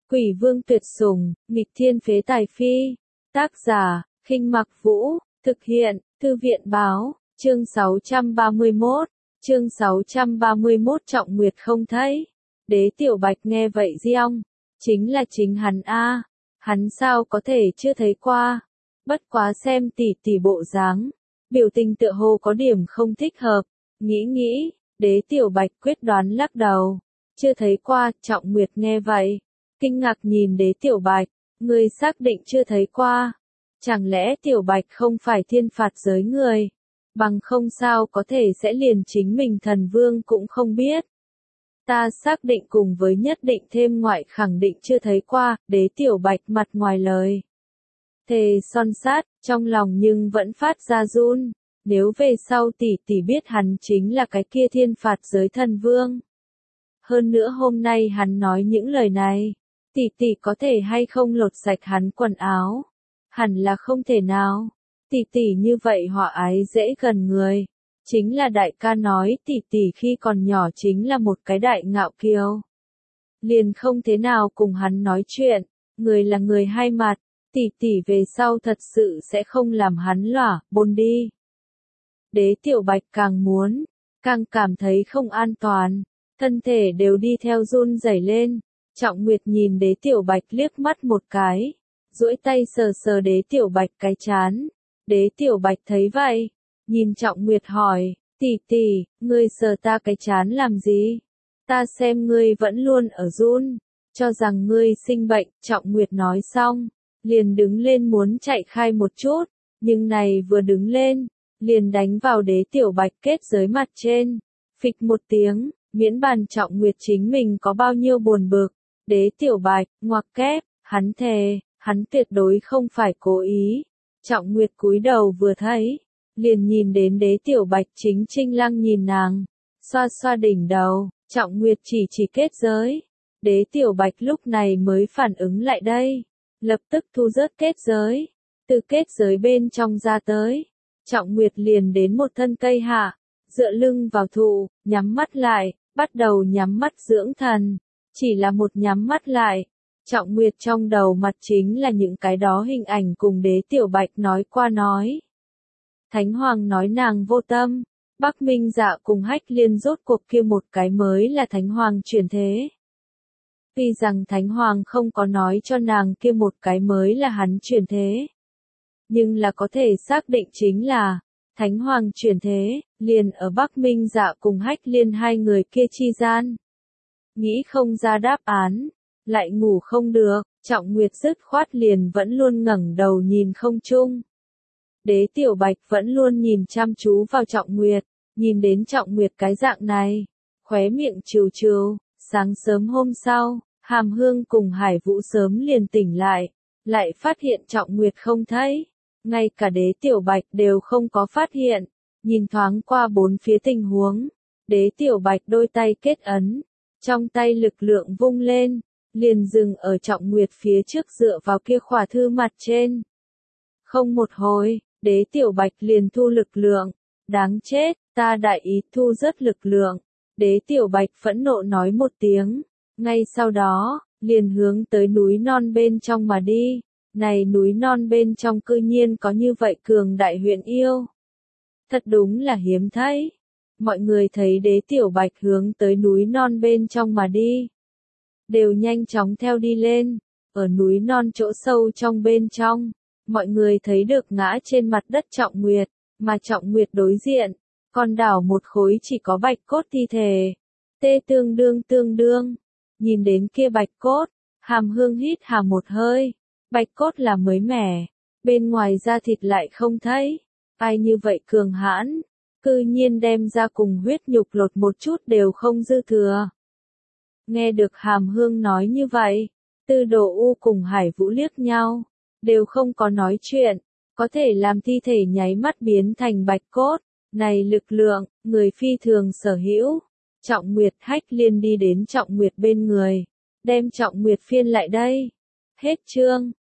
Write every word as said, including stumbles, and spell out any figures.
Quỷ vương tuyệt sủng, nghịch thiên phế tài phi. Tác giả, Khinh Mặc Vũ, thực hiện, Thư viện báo, chương sáu trăm ba mươi mốt, chương sáu trăm ba mươi mốt Trọng Nguyệt không thấy. Đế Tiểu Bạch nghe vậy giong, chính là chính hắn a, hắn sao có thể chưa thấy qua, bất quá xem tỉ tỉ bộ dáng, biểu tình tựa hồ có điểm không thích hợp, nghĩ nghĩ, Đế Tiểu Bạch quyết đoán lắc đầu, chưa thấy qua. Trọng Nguyệt nghe vậy, kinh ngạc nhìn Đế Tiểu Bạch, ngươi xác định chưa thấy qua, chẳng lẽ Tiểu Bạch không phải thiên phạt giới người, bằng không sao có thể sẽ liền chính mình thần vương cũng không biết. Ta xác định cùng với nhất định thêm ngoại khẳng định chưa thấy qua. Đế Tiểu Bạch mặt ngoài lời thề son sát, trong lòng nhưng vẫn phát ra run, nếu về sau tỷ tỷ biết hắn chính là cái kia thiên phạt giới thần vương. Hơn nữa hôm nay hắn nói những lời này, tỷ tỷ có thể hay không lột sạch hắn quần áo? Hẳn là không thể nào. Tỷ tỷ như vậy họa ái dễ gần người. Chính là đại ca nói tỷ tỷ khi còn nhỏ chính là một cái đại ngạo kiêu. Liền không thế nào cùng hắn nói chuyện, người là người hai mặt, tỷ tỷ về sau thật sự sẽ không làm hắn lỏa, bôn đi. Đế Tiểu Bạch càng muốn, càng cảm thấy không an toàn, thân thể đều đi theo run rẩy lên. Trọng Nguyệt nhìn Đế Tiểu Bạch liếc mắt một cái, duỗi tay sờ sờ Đế Tiểu Bạch cái trán. Đế Tiểu Bạch thấy vậy, nhìn Trọng Nguyệt hỏi, tỷ tỷ, ngươi sờ ta cái trán làm gì? Ta xem ngươi vẫn luôn ở run, cho rằng ngươi sinh bệnh. Trọng Nguyệt nói xong, liền đứng lên muốn chạy khai một chút, nhưng này vừa đứng lên, liền đánh vào Đế Tiểu Bạch kết giới mặt trên, phịch một tiếng, miễn bàn Trọng Nguyệt chính mình có bao nhiêu buồn bực. Đế Tiểu Bạch, ngoặc kép, hắn thề, hắn tuyệt đối không phải cố ý. Trọng Nguyệt cúi đầu vừa thấy, liền nhìn đến Đế Tiểu Bạch chính trinh lăng nhìn nàng, xoa xoa đỉnh đầu. Trọng Nguyệt chỉ chỉ kết giới. Đế Tiểu Bạch lúc này mới phản ứng lại đây, lập tức thu rớt kết giới, từ kết giới bên trong ra tới. Trọng Nguyệt liền đến một thân cây hạ, dựa lưng vào thụ, nhắm mắt lại, bắt đầu nhắm mắt dưỡng thần. Chỉ là một nhắm mắt lại, Trọng Nguyệt trong đầu mặt chính là những cái đó hình ảnh cùng Đế Tiểu Bạch nói qua nói. Thánh Hoàng nói nàng vô tâm, Bắc Minh Dạ cùng Hách Liên rốt cuộc kia một cái mới là Thánh Hoàng chuyển thế. Tuy rằng Thánh Hoàng không có nói cho nàng kia một cái mới là hắn chuyển thế, nhưng là có thể xác định chính là Thánh Hoàng chuyển thế, liền ở Bắc Minh Dạ cùng Hách Liên hai người kia chi gian. Nghĩ không ra đáp án, lại ngủ không được, Trọng Nguyệt dứt khoát liền vẫn luôn ngẩng đầu nhìn không trung. Đế Tiểu Bạch vẫn luôn nhìn chăm chú vào Trọng Nguyệt, nhìn đến Trọng Nguyệt cái dạng này, khóe miệng trừ trừ. Sáng sớm hôm sau, Hàm Hương cùng Hải Vũ sớm liền tỉnh lại, lại phát hiện Trọng Nguyệt không thấy, ngay cả Đế Tiểu Bạch đều không có phát hiện. Nhìn thoáng qua bốn phía tình huống, Đế Tiểu Bạch đôi tay kết ấn, trong tay lực lượng vung lên, liền dừng ở Trọng Nguyệt phía trước dựa vào kia khỏa thư mặt trên. Không một hồi, Đế Tiểu Bạch liền thu lực lượng, đáng chết, ta đại ý thu rất lực lượng. Đế Tiểu Bạch phẫn nộ nói một tiếng, ngay sau đó, liền hướng tới núi non bên trong mà đi. Này núi non bên trong cư nhiên có như vậy cường đại huyền yêu. Thật đúng là hiếm thấy. Mọi người thấy Đế Tiểu Bạch hướng tới núi non bên trong mà đi, đều nhanh chóng theo đi lên. Ở núi non chỗ sâu trong bên trong, mọi người thấy được ngã trên mặt đất Trọng Nguyệt, mà Trọng Nguyệt đối diện, còn đảo một khối chỉ có bạch cốt thi thể. Tê tương đương tương đương, nhìn đến kia bạch cốt, Hàm Hương hít hà một hơi, bạch cốt là mới mẻ, bên ngoài da thịt lại không thấy, ai như vậy cường hãn, cư nhiên đem ra cùng huyết nhục lột một chút đều không dư thừa. Nghe được Hàm Hương nói như vậy, Tư Đồ U cùng Hải Vũ liếc nhau, đều không có nói chuyện, có thể làm thi thể nháy mắt biến thành bạch cốt, này lực lượng, người phi thường sở hữu. Trọng Nguyệt Hách Liên đi đến Trọng Nguyệt bên người, đem Trọng Nguyệt phiên lại đây. Hết chương.